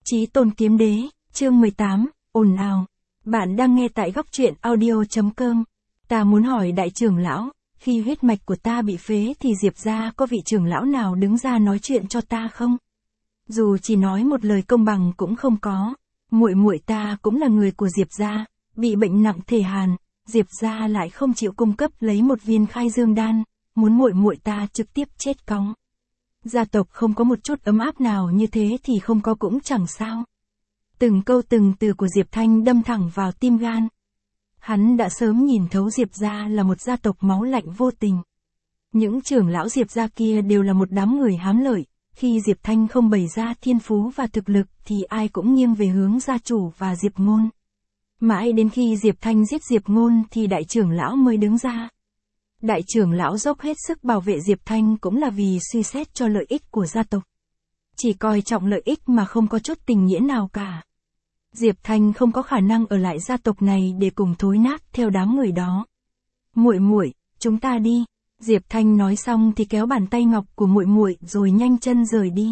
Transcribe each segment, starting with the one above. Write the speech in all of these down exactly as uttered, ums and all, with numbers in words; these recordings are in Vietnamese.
Chí tôn kiếm đế, chương mười tám, ồn ào. Bạn đang nghe tại góc truyện audio chấm com. Ta muốn hỏi đại trưởng lão, khi huyết mạch của ta bị phế thì Diệp gia có vị trưởng lão nào đứng ra nói chuyện cho ta không? Dù chỉ nói một lời công bằng cũng không có. Muội muội ta cũng là người của Diệp gia, bị bệnh nặng thể hàn, Diệp gia lại không chịu cung cấp lấy một viên khai dương đan, muốn muội muội ta trực tiếp chết cóng. Gia tộc không có một chút ấm áp nào như thế thì không có cũng chẳng sao. Từng câu từng từ của Diệp Thanh đâm thẳng vào tim gan. Hắn đã sớm nhìn thấu Diệp gia là một gia tộc máu lạnh vô tình. Những trưởng lão Diệp gia kia đều là một đám người hám lợi, khi Diệp Thanh không bày ra thiên phú và thực lực thì ai cũng nghiêng về hướng gia chủ và Diệp Ngôn. Mãi đến khi Diệp Thanh giết Diệp Ngôn thì đại trưởng lão mới đứng ra. Đại trưởng lão dốc hết sức bảo vệ Diệp Thanh cũng là vì suy xét cho lợi ích của gia tộc. Chỉ coi trọng lợi ích mà không có chút tình nghĩa nào cả. Diệp Thanh không có khả năng ở lại gia tộc này để cùng thối nát theo đám người đó. Muội muội, chúng ta đi. Diệp Thanh nói xong thì kéo bàn tay ngọc của muội muội rồi nhanh chân rời đi.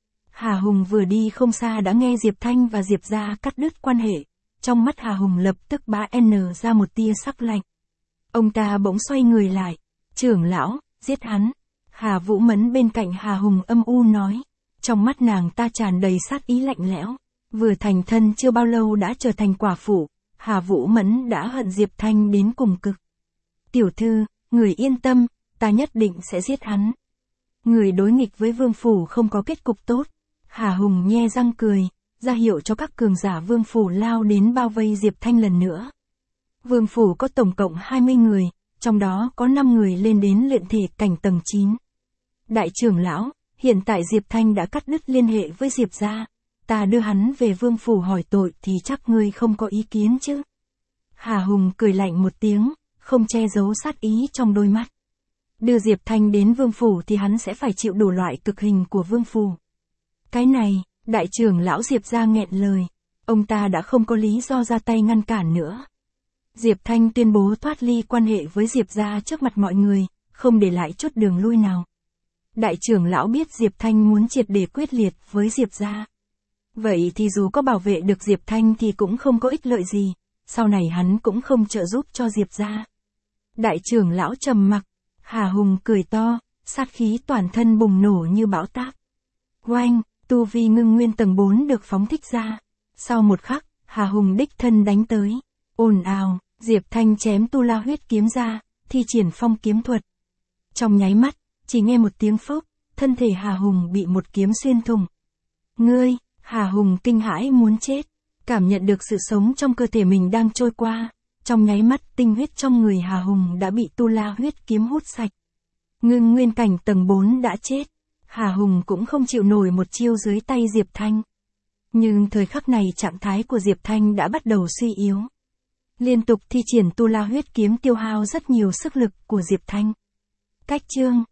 Hà Hùng vừa đi không xa đã nghe Diệp Thanh và Diệp gia cắt đứt quan hệ. Trong mắt Hà Hùng lập tức bá n ra một tia sắc lạnh. Ông ta bỗng xoay người lại. Trưởng lão, giết hắn. Hà Vũ Mẫn bên cạnh Hà Hùng âm u nói. Trong mắt nàng ta tràn đầy sát ý lạnh lẽo. Vừa thành thân chưa bao lâu đã trở thành quả phụ. Hà Vũ Mẫn đã hận Diệp Thanh đến cùng cực. Tiểu thư, người yên tâm, ta nhất định sẽ giết hắn. Người đối nghịch với vương phủ không có kết cục tốt. Hà Hùng nhe răng cười, ra hiệu cho các cường giả vương phủ lao đến bao vây Diệp Thanh lần nữa. Vương phủ có tổng cộng hai mươi người, trong đó có năm người lên đến luyện thể cảnh tầng chín. Đại trưởng lão, hiện tại Diệp Thanh đã cắt đứt liên hệ với Diệp gia. Ta đưa hắn về vương phủ hỏi tội thì chắc ngươi không có ý kiến chứ. Hà Hùng cười lạnh một tiếng, không che giấu sát ý trong đôi mắt. Đưa Diệp Thanh đến vương phủ thì hắn sẽ phải chịu đủ loại cực hình của vương phủ. Cái này, đại trưởng lão Diệp gia nghẹn lời. Ông ta đã không có lý do ra tay ngăn cản nữa. Diệp Thanh tuyên bố thoát ly quan hệ với Diệp gia trước mặt mọi người, không để lại chút đường lui nào. Đại trưởng lão biết Diệp Thanh muốn triệt để quyết liệt với Diệp gia. Vậy thì dù có bảo vệ được Diệp Thanh thì cũng không có ích lợi gì, sau này hắn cũng không trợ giúp cho Diệp gia. Đại trưởng lão trầm mặc, Hà Hùng cười to, sát khí toàn thân bùng nổ như bão táp. Oanh, tu vi ngưng nguyên tầng bốn được phóng thích ra. Sau một khắc, Hà Hùng đích thân đánh tới. Ồn ào, Diệp Thanh chém tu la huyết kiếm ra, thi triển phong kiếm thuật. Trong nháy mắt, chỉ nghe một tiếng phốc, thân thể Hà Hùng bị một kiếm xuyên thủng. Ngươi, Hà Hùng kinh hãi muốn chết, cảm nhận được sự sống trong cơ thể mình đang trôi qua. Trong nháy mắt tinh huyết trong người Hà Hùng đã bị tu la huyết kiếm hút sạch. Ngưng nguyên cảnh tầng bốn đã chết. Hà Hùng cũng không chịu nổi một chiêu dưới tay Diệp Thanh. Nhưng thời khắc này trạng thái của Diệp Thanh đã bắt đầu suy yếu. Liên tục thi triển tu la huyết kiếm tiêu hao rất nhiều sức lực của Diệp Thanh. Cách chương